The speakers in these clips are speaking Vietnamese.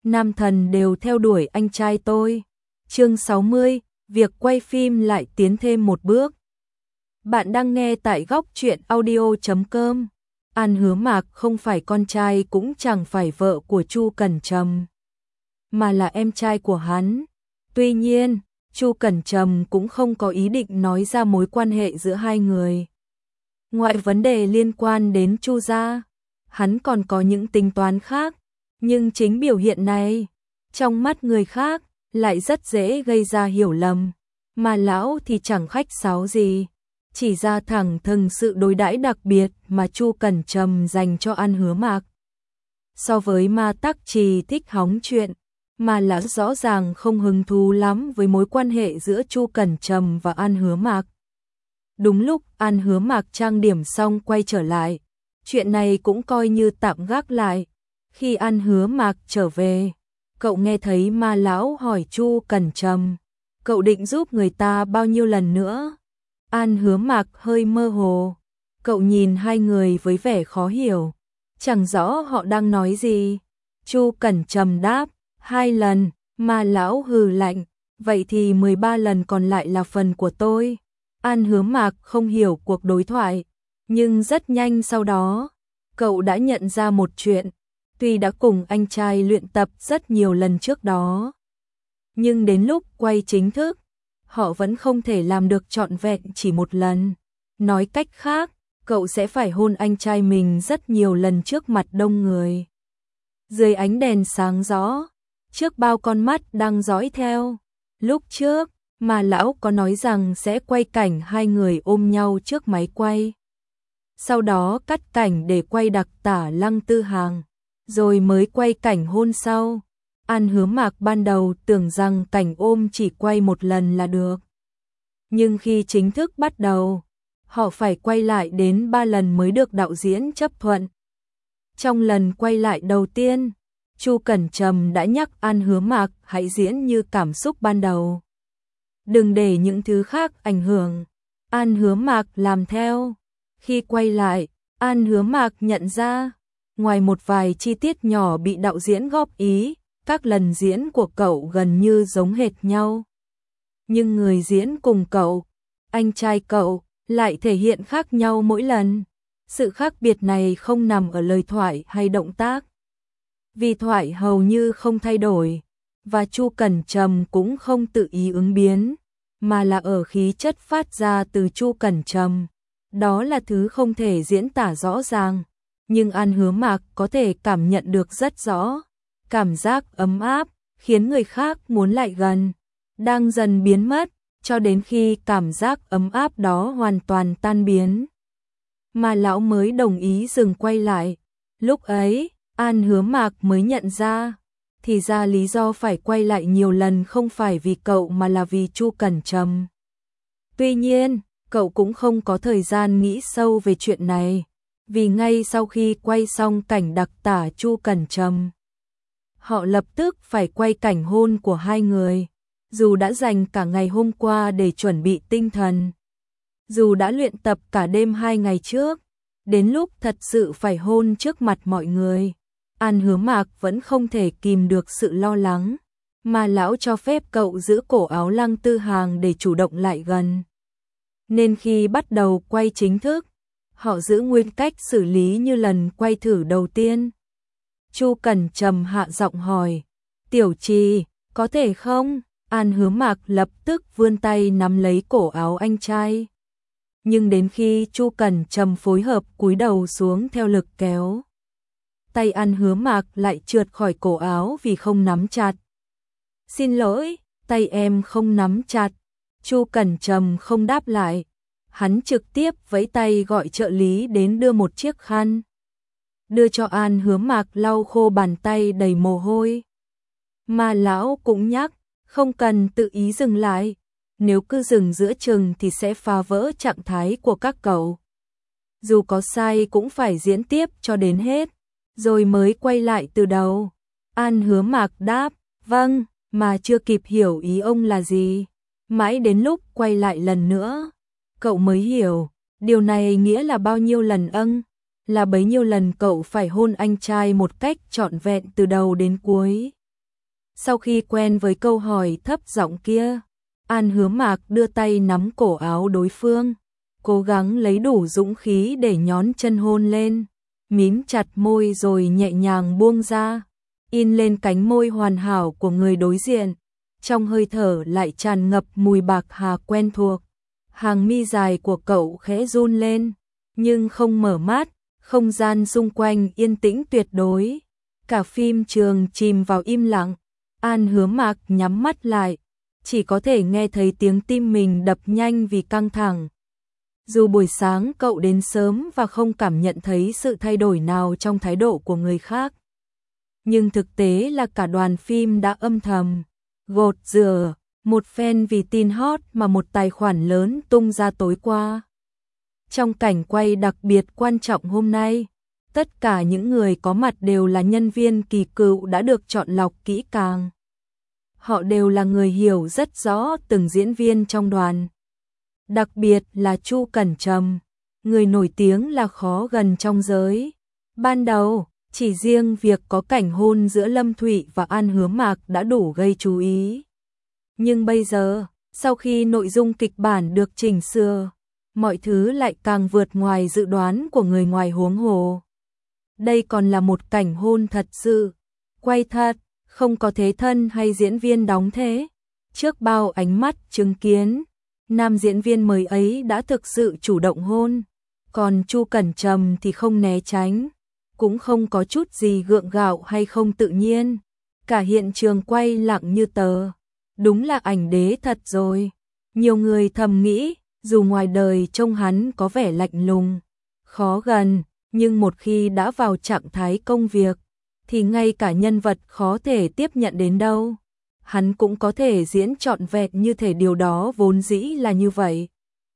nam thần đều theo đuổi anh trai tôi. Chương 60, việc quay phim lại tiến thêm một bước. Bạn đang nghe tại góc truyện audio.com. An Hứa Mạc không phải con trai cũng chẳng phải vợ của Chu Cẩn Trầm, mà là em trai của hắn. Tuy nhiên, Chu Cẩn Trầm cũng không có ý định nói ra mối quan hệ giữa hai người. Ngoại vấn đề liên quan đến Chu gia, hắn còn có những tính toán khác, nhưng chính biểu hiện này, trong mắt người khác, lại rất dễ gây ra hiểu lầm, mà lão thì chẳng khách sáo gì, chỉ ra thẳng thừng sự đối đãi đặc biệt mà Chu Cẩn Trầm dành cho An Hứa Mạc. So với Ma Tắc Trì thích hóng chuyện, mà lão rõ ràng không hứng thú lắm với mối quan hệ giữa Chu Cẩn Trầm và An Hứa Mạc. Đúng lúc An Hứa Mạc trang điểm xong quay trở lại, chuyện này cũng coi như tạm gác lại. Khi An Hứa Mạc trở về, cậu nghe thấy Ma lão hỏi Chu Cẩn Trầm, cậu định giúp người ta bao nhiêu lần nữa? An Hứa Mạc hơi mơ hồ, cậu nhìn hai người với vẻ khó hiểu, chẳng rõ họ đang nói gì. Chu Cẩn Trầm đáp, 2 lần. Ma lão hừ lạnh, vậy thì 13 lần còn lại là phần của tôi. An Hứa Mạc không hiểu cuộc đối thoại, nhưng rất nhanh sau đó, cậu đã nhận ra một chuyện. Tuy đã cùng anh trai luyện tập rất nhiều lần trước đó, nhưng đến lúc quay chính thức, họ vẫn không thể làm được trọn vẹn chỉ một lần. Nói cách khác, cậu sẽ phải hôn anh trai mình rất nhiều lần trước mặt đông người. Dưới ánh đèn sáng rõ, trước bao con mắt đang dõi theo. Lúc trước, mà lão có nói rằng sẽ quay cảnh hai người ôm nhau trước máy quay. Sau đó cắt cảnh để quay đặc tả Lăng Tư Hằng, rồi mới quay cảnh hôn sau. An Hứa Mạc ban đầu tưởng rằng cảnh ôm chỉ quay một lần là được. Nhưng khi chính thức bắt đầu, họ phải quay lại đến 3 lần mới được đạo diễn chấp thuận. Trong lần quay lại đầu tiên, Chu Cẩn Trầm đã nhắc An Hứa Mạc hãy diễn như cảm xúc ban đầu. Đừng để những thứ khác ảnh hưởng. An Hứa Mạc làm theo. Khi quay lại, An Hứa Mạc nhận ra, ngoài một vài chi tiết nhỏ bị đạo diễn góp ý, các lần diễn của cậu gần như giống hệt nhau. Nhưng người diễn cùng cậu, anh trai cậu, lại thể hiện khác nhau mỗi lần. Sự khác biệt này không nằm ở lời thoại hay động tác, vì thoại hầu như không thay đổi, và Chu Cẩn Trầm cũng không tự ý ứng biến, mà là ở khí chất phát ra từ Chu Cẩn Trầm. Đó là thứ không thể diễn tả rõ ràng, nhưng An Hứa Mạc có thể cảm nhận được rất rõ. Cảm giác ấm áp, khiến người khác muốn lại gần, đang dần biến mất, cho đến khi cảm giác ấm áp đó hoàn toàn tan biến, mà lão mới đồng ý dừng quay lại. Lúc ấy, An Hứa Mạc mới nhận ra, thì ra lý do phải quay lại nhiều lần không phải vì cậu mà là vì Chu Cẩn Trầm. Tuy nhiên, cậu cũng không có thời gian nghĩ sâu về chuyện này, vì ngay sau khi quay xong cảnh đặc tả Chu Cẩn Trầm, họ lập tức phải quay cảnh hôn của hai người. Dù đã dành cả ngày hôm qua để chuẩn bị tinh thần, dù đã luyện tập cả đêm 2 ngày trước, đến lúc thật sự phải hôn trước mặt mọi người, An Hứa Mạc vẫn không thể kìm được sự lo lắng, mà lão cho phép cậu giữ cổ áo Lăng Tư Hằng để chủ động lại gần. Nên khi bắt đầu quay chính thức, họ giữ nguyên cách xử lý như lần quay thử đầu tiên. Chu Cẩn Trầm hạ giọng hỏi, Tiểu Trì, có thể không? An Hứa Mạc lập tức vươn tay nắm lấy cổ áo anh trai. Nhưng đến khi Chu Cẩn Trầm phối hợp cúi đầu xuống theo lực kéo, tay An Hứa Mạc lại trượt khỏi cổ áo vì không nắm chặt. Xin lỗi, tay em không nắm chặt. Chu Cẩn Trầm không đáp lại. Hắn trực tiếp vẫy tay gọi trợ lý đến đưa một chiếc khăn, đưa cho An Hứa Mạc lau khô bàn tay đầy mồ hôi. Mà lão cũng nhắc, không cần tự ý dừng lại, nếu cứ dừng giữa chừng thì sẽ phá vỡ trạng thái của các cậu. Dù có sai cũng phải diễn tiếp cho đến hết, rồi mới quay lại từ đầu. An Hứa Mạc đáp, vâng, mà chưa kịp hiểu ý ông là gì. Mãi đến lúc quay lại lần nữa, cậu mới hiểu, điều này nghĩa là bao nhiêu lần là bấy nhiêu lần cậu phải hôn anh trai một cách trọn vẹn từ đầu đến cuối. Sau khi quen với câu hỏi thấp giọng kia, An Hứa Mạc đưa tay nắm cổ áo đối phương, cố gắng lấy đủ dũng khí để nhón chân hôn lên, mím chặt môi rồi nhẹ nhàng buông ra, in lên cánh môi hoàn hảo của người đối diện. Trong hơi thở lại tràn ngập mùi bạc hà quen thuộc. Hàng mi dài của cậu khẽ run lên, nhưng không mở mắt, không gian xung quanh yên tĩnh tuyệt đối. Cả phim trường chìm vào im lặng, An Hứa Mạc nhắm mắt lại, chỉ có thể nghe thấy tiếng tim mình đập nhanh vì căng thẳng. Dù buổi sáng cậu đến sớm và không cảm nhận thấy sự thay đổi nào trong thái độ của người khác, nhưng thực tế là cả đoàn phim đã âm thầm gột rửa một fan vì tin hot mà một tài khoản lớn tung ra tối qua. Trong cảnh quay đặc biệt quan trọng hôm nay, tất cả những người có mặt đều là nhân viên kỳ cựu đã được chọn lọc kỹ càng. Họ đều là người hiểu rất rõ từng diễn viên trong đoàn. Đặc biệt là Chu Cẩn Trầm, người nổi tiếng là khó gần trong giới. Ban đầu, chỉ riêng việc có cảnh hôn giữa Lâm Thụy và An Hứa Mạc đã đủ gây chú ý. Nhưng bây giờ, sau khi nội dung kịch bản được chỉnh sửa, mọi thứ lại càng vượt ngoài dự đoán của người ngoài huống hồ. Đây còn là một cảnh hôn thật sự, quay thật, không có thế thân hay diễn viên đóng thế. Trước bao ánh mắt chứng kiến, nam diễn viên mới ấy đã thực sự chủ động hôn, còn Chu Cẩn Trầm thì không né tránh, cũng không có chút gì gượng gạo hay không tự nhiên. Cả hiện trường quay lặng như tờ. Đúng là ảnh đế thật rồi. Nhiều người thầm nghĩ, dù ngoài đời trông hắn có vẻ lạnh lùng, khó gần, nhưng một khi đã vào trạng thái công việc, thì ngay cả nhân vật khó thể tiếp nhận đến đâu, hắn cũng có thể diễn trọn vẹn như thể điều đó vốn dĩ là như vậy.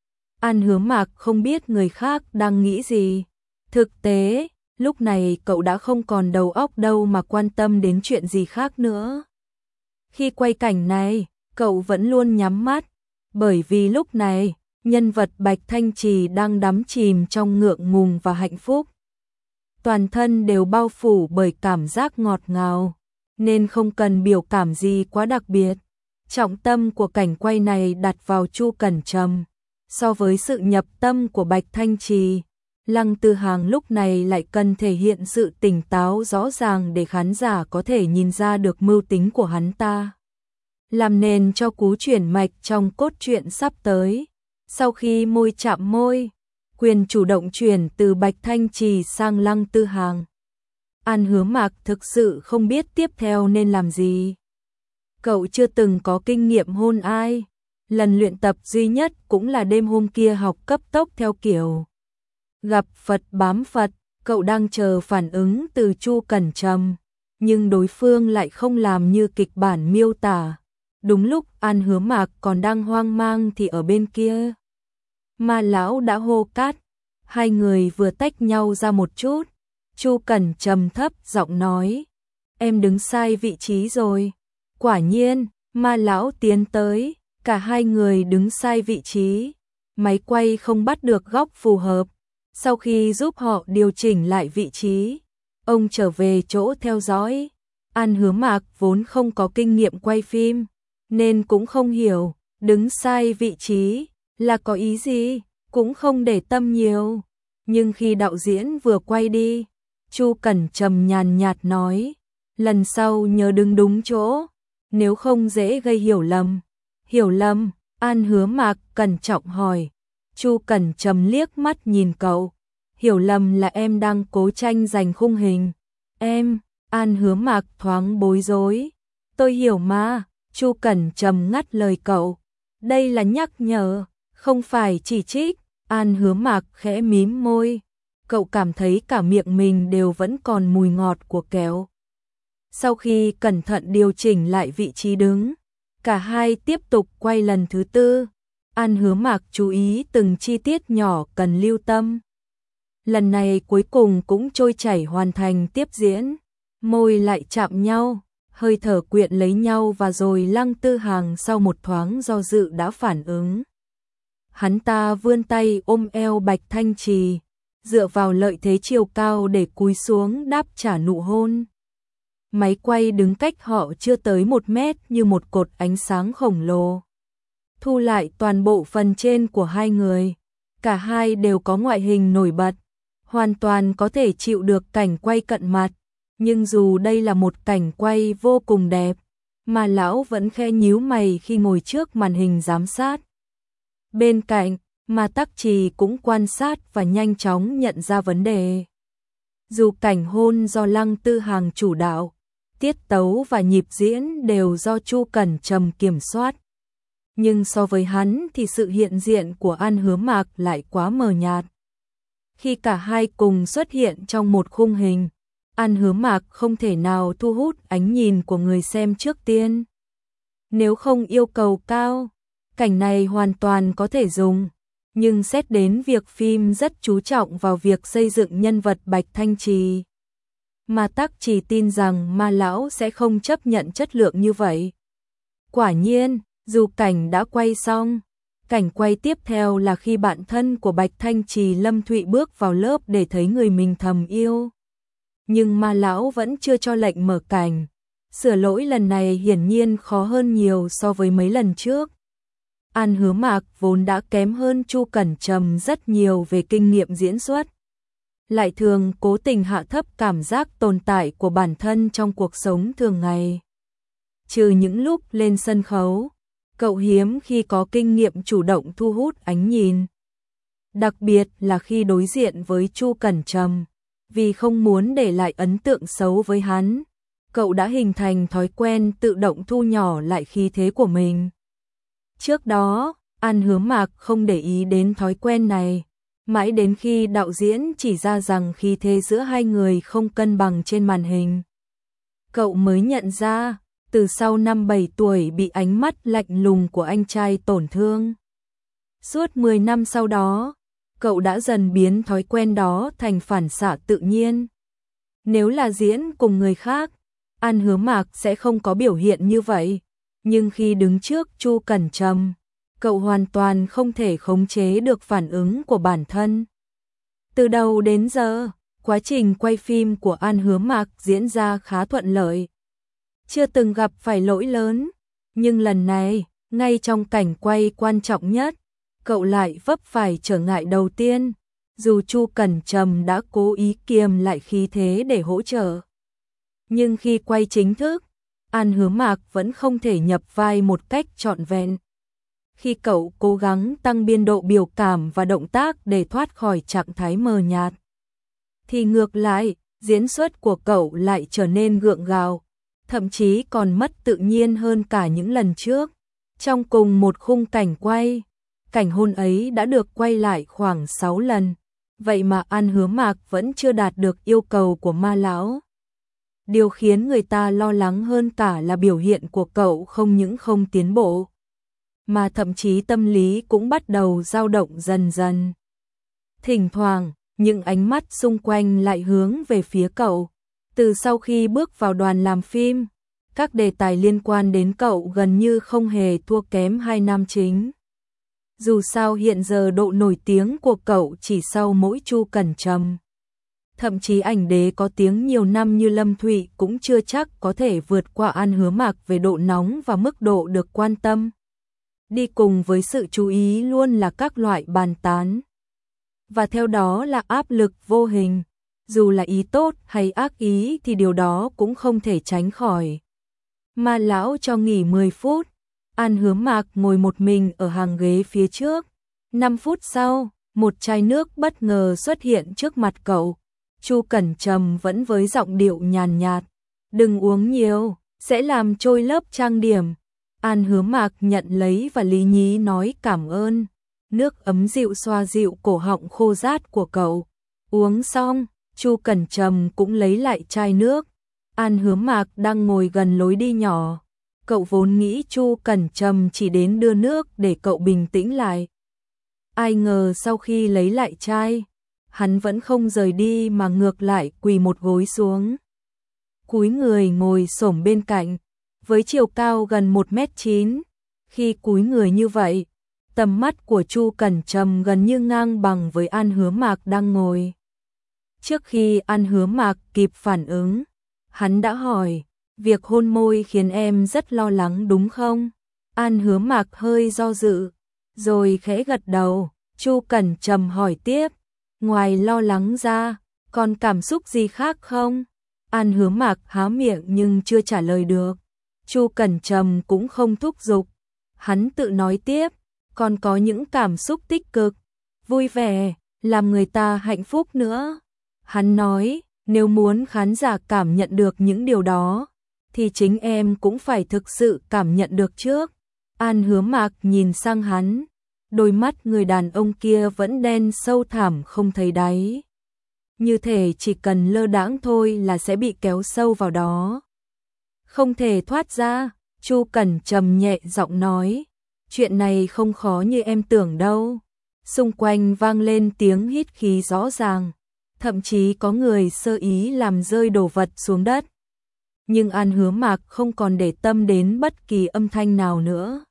An Hứa Mạc không biết người khác đang nghĩ gì. Thực tế, lúc này cậu đã không còn đầu óc đâu mà quan tâm đến chuyện gì khác nữa. Khi quay cảnh này, cậu vẫn luôn nhắm mắt, bởi vì lúc này, nhân vật Bạch Thanh Trì đang đắm chìm trong ngượng ngùng và hạnh phúc. Toàn thân đều bao phủ bởi cảm giác ngọt ngào, nên không cần biểu cảm gì quá đặc biệt. Trọng tâm của cảnh quay này đặt vào Chu Cẩn Trầm. So với sự nhập tâm của Bạch Thanh Trì, Lăng Tư Hằng lúc này lại cần thể hiện sự tỉnh táo rõ ràng để khán giả có thể nhìn ra được mưu tính của hắn ta, làm nền cho cú chuyển mạch trong cốt truyện sắp tới. Sau khi môi chạm môi, quyền chủ động chuyển từ Bạch Thanh Trì sang Lăng Tư Hằng. An Hứa Mạc thực sự không biết tiếp theo nên làm gì. Cậu chưa từng có kinh nghiệm hôn ai. Lần luyện tập duy nhất cũng là đêm hôm kia học cấp tốc theo kiểu gặp Phật bám Phật. Cậu đang chờ phản ứng từ Chu Cẩn Trầm, nhưng đối phương lại không làm như kịch bản miêu tả. Đúng lúc An Hứa Mạc còn đang hoang mang thì ở bên kia, Ma lão đã hô cát. Hai người vừa tách nhau ra một chút. Chu Cẩn Trầm thấp giọng nói, em đứng sai vị trí rồi. Quả nhiên, Ma lão tiến tới, cả hai người đứng sai vị trí. Máy quay không bắt được góc phù hợp. Sau khi giúp họ điều chỉnh lại vị trí, ông trở về chỗ theo dõi. An Hứa Mạc vốn không có kinh nghiệm quay phim, nên cũng không hiểu đứng sai vị trí là có ý gì, cũng không để tâm nhiều. Nhưng khi đạo diễn vừa quay đi, Chu Cẩn Trầm nhàn nhạt nói, lần sau nhớ đứng đúng chỗ, nếu không dễ gây hiểu lầm. Hiểu lầm? An Hứa Mạc cẩn trọng hỏi. Chu Cẩn Trầm liếc mắt nhìn cậu. Hiểu lầm là em đang cố tranh giành khung hình. Em? An Hứa Mạc thoáng bối rối. Tôi hiểu mà. Chu Cẩn Trầm ngắt lời cậu. Đây là nhắc nhở, không phải chỉ trích. An Hứa Mạc khẽ mím môi. Cậu cảm thấy cả miệng mình đều vẫn còn mùi ngọt của kẹo. Sau khi cẩn thận điều chỉnh lại vị trí đứng, cả hai tiếp tục quay lần thứ tư. An Hứa Mạc chú ý từng chi tiết nhỏ cần lưu tâm. Lần này cuối cùng cũng trôi chảy hoàn thành tiếp diễn. Môi lại chạm nhau, hơi thở quyện lấy nhau và rồi Lăng Tư Hằng sau một thoáng do dự đã phản ứng. Hắn ta vươn tay ôm eo Bạch Thanh Trì, dựa vào lợi thế chiều cao để cúi xuống đáp trả nụ hôn. Máy quay đứng cách họ chưa tới 1 mét như một cột ánh sáng khổng lồ. Thu lại toàn bộ phần trên của hai người. Cả hai đều có ngoại hình nổi bật, hoàn toàn có thể chịu được cảnh quay cận mặt. Nhưng dù đây là một cảnh quay vô cùng đẹp, mà lão vẫn khẽ nhíu mày khi ngồi trước màn hình giám sát. Bên cạnh, Ma Tắc Trì cũng quan sát và nhanh chóng nhận ra vấn đề. Dù cảnh hôn do Lăng Tư Hằng chủ đạo, tiết tấu và nhịp diễn đều do Chu Cẩn Trầm kiểm soát. Nhưng so với hắn thì sự hiện diện của An Hứa Mạc lại quá mờ nhạt. Khi cả hai cùng xuất hiện trong một khung hình, An Hứa Mạc không thể nào thu hút ánh nhìn của người xem trước tiên. Nếu không yêu cầu cao, cảnh này hoàn toàn có thể dùng. Nhưng xét đến việc phim rất chú trọng vào việc xây dựng nhân vật Bạch Thanh Trì, Ma Tắc Trì tin rằng Ma lão sẽ không chấp nhận chất lượng như vậy. Quả nhiên, dù cảnh đã quay xong, cảnh quay tiếp theo là khi bạn thân của Bạch Thanh Trì Lâm Thụy bước vào lớp để thấy người mình thầm yêu. Nhưng Ma lão vẫn chưa cho lệnh mở cảnh. Sửa lỗi lần này hiển nhiên khó hơn nhiều so với mấy lần trước. An Hứa Mạc vốn đã kém hơn Chu Cẩn Trầm rất nhiều về kinh nghiệm diễn xuất, lại thường cố tình hạ thấp cảm giác tồn tại của bản thân trong cuộc sống thường ngày. Trừ những lúc lên sân khấu, cậu hiếm khi có kinh nghiệm chủ động thu hút ánh nhìn. Đặc biệt là khi đối diện với Chu Cẩn Trầm, vì không muốn để lại ấn tượng xấu với hắn, cậu đã hình thành thói quen tự động thu nhỏ lại khí thế của mình. Trước đó, An Hứa Mạc không để ý đến thói quen này, mãi đến khi đạo diễn chỉ ra rằng khí thế giữa hai người không cân bằng trên màn hình. Cậu mới nhận ra, từ sau năm 7 tuổi bị ánh mắt lạnh lùng của anh trai tổn thương. Suốt 10 năm sau đó, cậu đã dần biến thói quen đó thành phản xạ tự nhiên. Nếu là diễn cùng người khác, An Hứa Mạc sẽ không có biểu hiện như vậy. Nhưng khi đứng trước Chu Cẩn Trầm, cậu hoàn toàn không thể khống chế được phản ứng của bản thân. Từ đầu đến giờ, quá trình quay phim của An Hứa Mạc diễn ra khá thuận lợi. Chưa từng gặp phải lỗi lớn, nhưng lần này, ngay trong cảnh quay quan trọng nhất, cậu lại vấp phải trở ngại đầu tiên, dù Chu Cẩn Trầm đã cố ý kiềm lại khí thế để hỗ trợ. Nhưng khi quay chính thức, An Hứa Mạc vẫn không thể nhập vai một cách trọn vẹn. Khi cậu cố gắng tăng biên độ biểu cảm và động tác để thoát khỏi trạng thái mờ nhạt, thì ngược lại, diễn xuất của cậu lại trở nên gượng gạo, thậm chí còn mất tự nhiên hơn cả những lần trước. Trong cùng một khung cảnh quay, cảnh hôn ấy đã được quay lại khoảng 6 lần, vậy mà An Hứa Mạc vẫn chưa đạt được yêu cầu của Ma lão. Điều khiến người ta lo lắng hơn cả là biểu hiện của cậu không những không tiến bộ, mà thậm chí tâm lý cũng bắt đầu dao động dần dần. Thỉnh thoảng, những ánh mắt xung quanh lại hướng về phía cậu. Từ sau khi bước vào đoàn làm phim, các đề tài liên quan đến cậu gần như không hề thua kém hai nam chính. Dù sao hiện giờ độ nổi tiếng của cậu chỉ sau mỗi Chu Cẩn Trầm. Thậm chí ảnh đế có tiếng nhiều năm như Lâm Thụy cũng chưa chắc có thể vượt qua An Hứa Mạc về độ nóng và mức độ được quan tâm. Đi cùng với sự chú ý luôn là các loại bàn tán. Và theo đó là áp lực vô hình. Dù là ý tốt hay ác ý thì điều đó cũng không thể tránh khỏi. Ma lão cho nghỉ 10 phút. An Hứa Mạc ngồi một mình ở hàng ghế phía trước. 5 phút sau, một chai nước bất ngờ xuất hiện trước mặt cậu. Chu Cẩn Trầm vẫn với giọng điệu nhàn nhạt. Đừng uống nhiều, sẽ làm trôi lớp trang điểm. An Hứa Mạc nhận lấy và lý nhí nói cảm ơn. Nước ấm dịu xoa dịu cổ họng khô rát của cậu. Uống xong, Chu Cẩn Trầm cũng lấy lại chai nước. An Hứa Mạc đang ngồi gần lối đi nhỏ. Cậu vốn nghĩ Chu Cẩn Trầm chỉ đến đưa nước để cậu bình tĩnh lại. Ai ngờ sau khi lấy lại chai, hắn vẫn không rời đi mà ngược lại quỳ một gối xuống. Cúi người ngồi xổm bên cạnh, với chiều cao gần 1m9. Khi cúi người như vậy, tầm mắt của Chu Cẩn Trầm gần như ngang bằng với An Hứa Mạc đang ngồi. Trước khi An Hứa Mạc kịp phản ứng, Hắn đã hỏi, việc hôn môi khiến em rất lo lắng đúng không? An Hứa Mạc hơi do dự, rồi khẽ gật đầu. Chu Cẩn Trầm hỏi tiếp, ngoài lo lắng ra, còn cảm xúc gì khác không? An Hứa Mạc há miệng nhưng chưa trả lời được. Chu Cẩn Trầm cũng không thúc giục. Hắn tự nói tiếp, còn có những cảm xúc tích cực, vui vẻ, làm người ta hạnh phúc nữa. Hắn nói, nếu muốn khán giả cảm nhận được những điều đó, thì chính em cũng phải thực sự cảm nhận được trước. An Hứa Mạc nhìn sang hắn, đôi mắt người đàn ông kia vẫn đen sâu thẳm không thấy đáy. Như thể chỉ cần lơ đãng thôi là sẽ bị kéo sâu vào đó. Không thể thoát ra, Chu Cẩn Trầm nhẹ giọng nói, chuyện này không khó như em tưởng đâu. Xung quanh vang lên tiếng hít khí rõ ràng, thậm chí có người sơ ý làm rơi đồ vật xuống đất. Nhưng An Hứa Mạc không còn để tâm đến bất kỳ âm thanh nào nữa.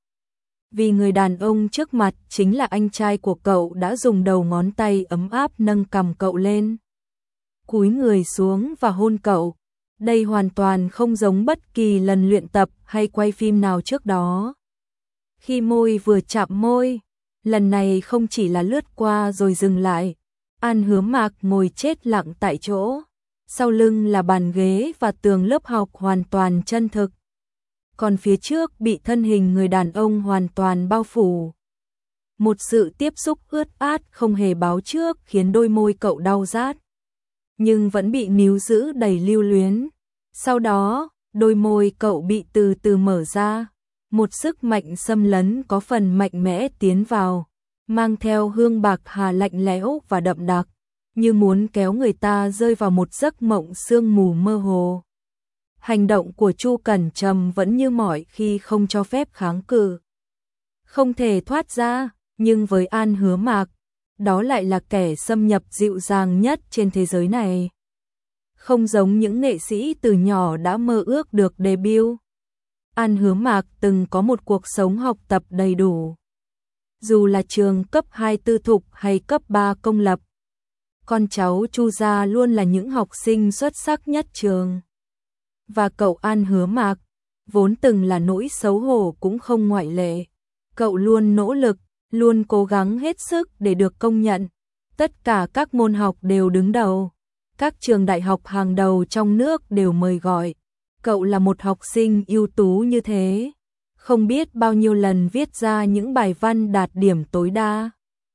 Vì người đàn ông trước mặt chính là anh trai của cậu đã dùng đầu ngón tay ấm áp nâng cằm cậu lên, cúi người xuống và hôn cậu. Đây hoàn toàn không giống bất kỳ lần luyện tập hay quay phim nào trước đó. Khi môi vừa chạm môi, lần này không chỉ là lướt qua rồi dừng lại. An Hứa Mạc ngồi chết lặng tại chỗ, sau lưng là bàn ghế và tường lớp học hoàn toàn chân thực. Còn phía trước bị thân hình người đàn ông hoàn toàn bao phủ. Một sự tiếp xúc ướt át không hề báo trước khiến đôi môi cậu đau rát, nhưng vẫn bị níu giữ đầy lưu luyến. Sau đó, đôi môi cậu bị từ từ mở ra, một sức mạnh xâm lấn có phần mạnh mẽ tiến vào, mang theo hương bạc hà lạnh lẽo và đậm đặc, như muốn kéo người ta rơi vào một giấc mộng sương mù mơ hồ. Hành động của Chu Cẩn Trầm vẫn như mọi khi không cho phép kháng cự. Không thể thoát ra, nhưng với An Hứa Mạc, đó lại là kẻ xâm nhập dịu dàng nhất trên thế giới này. Không giống những nghệ sĩ từ nhỏ đã mơ ước được debut. An Hứa Mạc từng có một cuộc sống học tập đầy đủ. Dù là trường cấp 2 tư thục hay cấp 3 công lập, con cháu Chu gia luôn là những học sinh xuất sắc nhất trường. Và cậu An Hứa Mạc, vốn từng là nỗi xấu hổ cũng không ngoại lệ. Cậu luôn nỗ lực, luôn cố gắng hết sức để được công nhận. Tất cả các môn học đều đứng đầu. Các trường đại học hàng đầu trong nước đều mời gọi. Cậu là một học sinh ưu tú như thế. Không biết bao nhiêu lần viết ra những bài văn đạt điểm tối đa.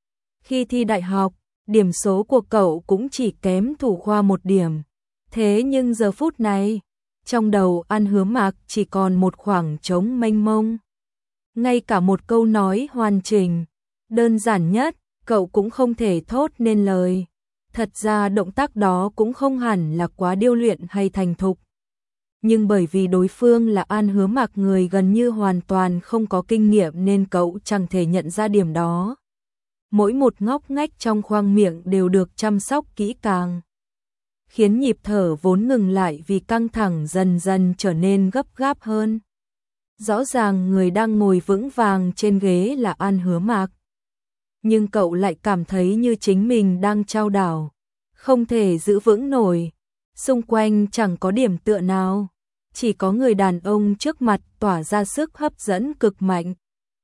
Khi thi đại học, điểm số của cậu cũng chỉ kém thủ khoa 1 điểm. Thế nhưng giờ phút này, trong đầu An Hứa Mạc chỉ còn một khoảng trống mênh mông. Ngay cả một câu nói hoàn chỉnh, đơn giản nhất, cậu cũng không thể thốt nên lời. Thật ra động tác đó cũng không hẳn là quá điêu luyện hay thành thục. Nhưng bởi vì đối phương là An Hứa Mạc, người gần như hoàn toàn không có kinh nghiệm, nên cậu chẳng thể nhận ra điểm đó. Mỗi một ngóc ngách trong khoang miệng đều được chăm sóc kỹ càng, khiến nhịp thở vốn ngừng lại vì căng thẳng dần dần trở nên gấp gáp hơn. Rõ ràng người đang ngồi vững vàng trên ghế là An Hứa Mạc, nhưng cậu lại cảm thấy như chính mình đang chao đảo, không thể giữ vững nổi. Xung quanh chẳng có điểm tựa nào, chỉ có người đàn ông trước mặt tỏa ra sức hấp dẫn cực mạnh.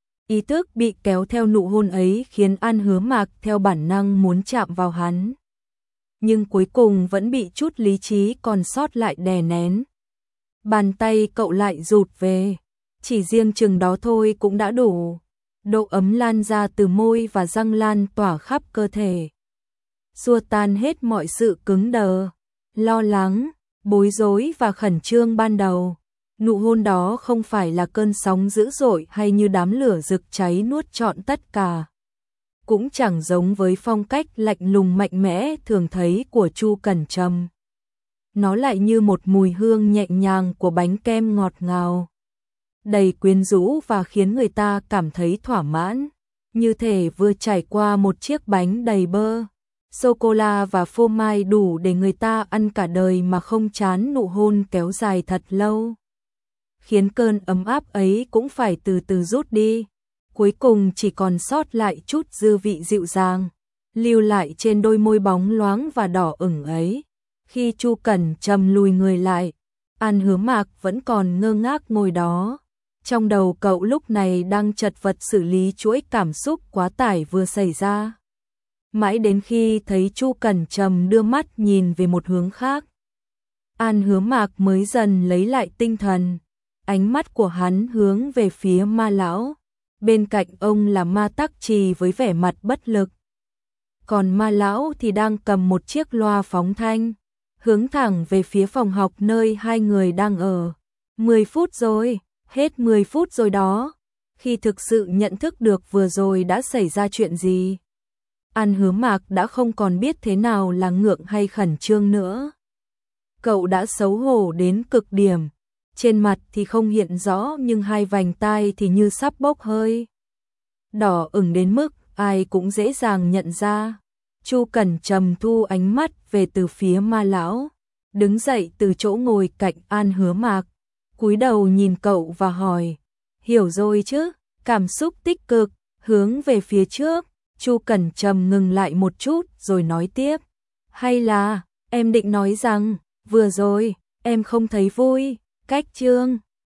Ý thức bị kéo theo nụ hôn ấy khiến An Hứa Mạc theo bản năng muốn chạm vào hắn, nhưng cuối cùng vẫn bị chút lý trí còn sót lại đè nén. Bàn tay cậu lại rụt về, chỉ riêng chừng đó thôi cũng đã đủ. Độ ấm lan ra từ môi và răng lan tỏa khắp cơ thể, xua tan hết mọi sự cứng đờ, lo lắng, bối rối và khẩn trương ban đầu. Nụ hôn đó không phải là cơn sóng dữ dội hay như đám lửa rực cháy nuốt trọn tất cả. Cũng chẳng giống với phong cách lạnh lùng mạnh mẽ thường thấy của Chu Cẩn Trầm. Nó lại như một mùi hương nhẹ nhàng của bánh kem ngọt ngào, đầy quyến rũ và khiến người ta cảm thấy thỏa mãn, như thể vừa trải qua một chiếc bánh đầy bơ, sô-cô-la và phô mai đủ để người ta ăn cả đời mà không chán. Nụ hôn kéo dài thật lâu, khiến cơn ấm áp ấy cũng phải từ từ rút đi. Cuối cùng chỉ còn sót lại chút dư vị dịu dàng, lưu lại trên đôi môi bóng loáng và đỏ ửng ấy. Khi Chu Cẩn Trầm lùi người lại, An Hứa Mạc vẫn còn ngơ ngác ngồi đó. Trong đầu cậu lúc này đang chật vật xử lý chuỗi cảm xúc quá tải vừa xảy ra. Mãi đến khi thấy Chu Cẩn Trầm đưa mắt nhìn về một hướng khác, An Hứa Mạc mới dần lấy lại tinh thần. Ánh mắt của hắn hướng về phía Ma lão. Bên cạnh ông là Ma Tắc Trì với vẻ mặt bất lực. Còn Ma lão thì đang cầm một chiếc loa phóng thanh, hướng thẳng về phía phòng học nơi hai người đang ở. 10 phút rồi, hết 10 phút rồi đó. Khi thực sự nhận thức được vừa rồi đã xảy ra chuyện gì, An Hứa Mạc đã không còn biết thế nào là ngượng hay khẩn trương nữa. Cậu đã xấu hổ đến cực điểm, trên mặt thì không hiện rõ nhưng hai vành tai thì như sắp bốc hơi. Đỏ ửng đến mức ai cũng dễ dàng nhận ra. Chu Cẩn Trầm thu ánh mắt về từ phía Ma lão, đứng dậy từ chỗ ngồi cạnh An Hứa Mạc, cúi đầu nhìn cậu và hỏi, hiểu rồi chứ? Cảm xúc tích cực, hướng về phía trước. Chu Cẩn Trầm ngừng lại một chút rồi nói tiếp, hay là em định nói rằng vừa rồi em không thấy vui? Cách chương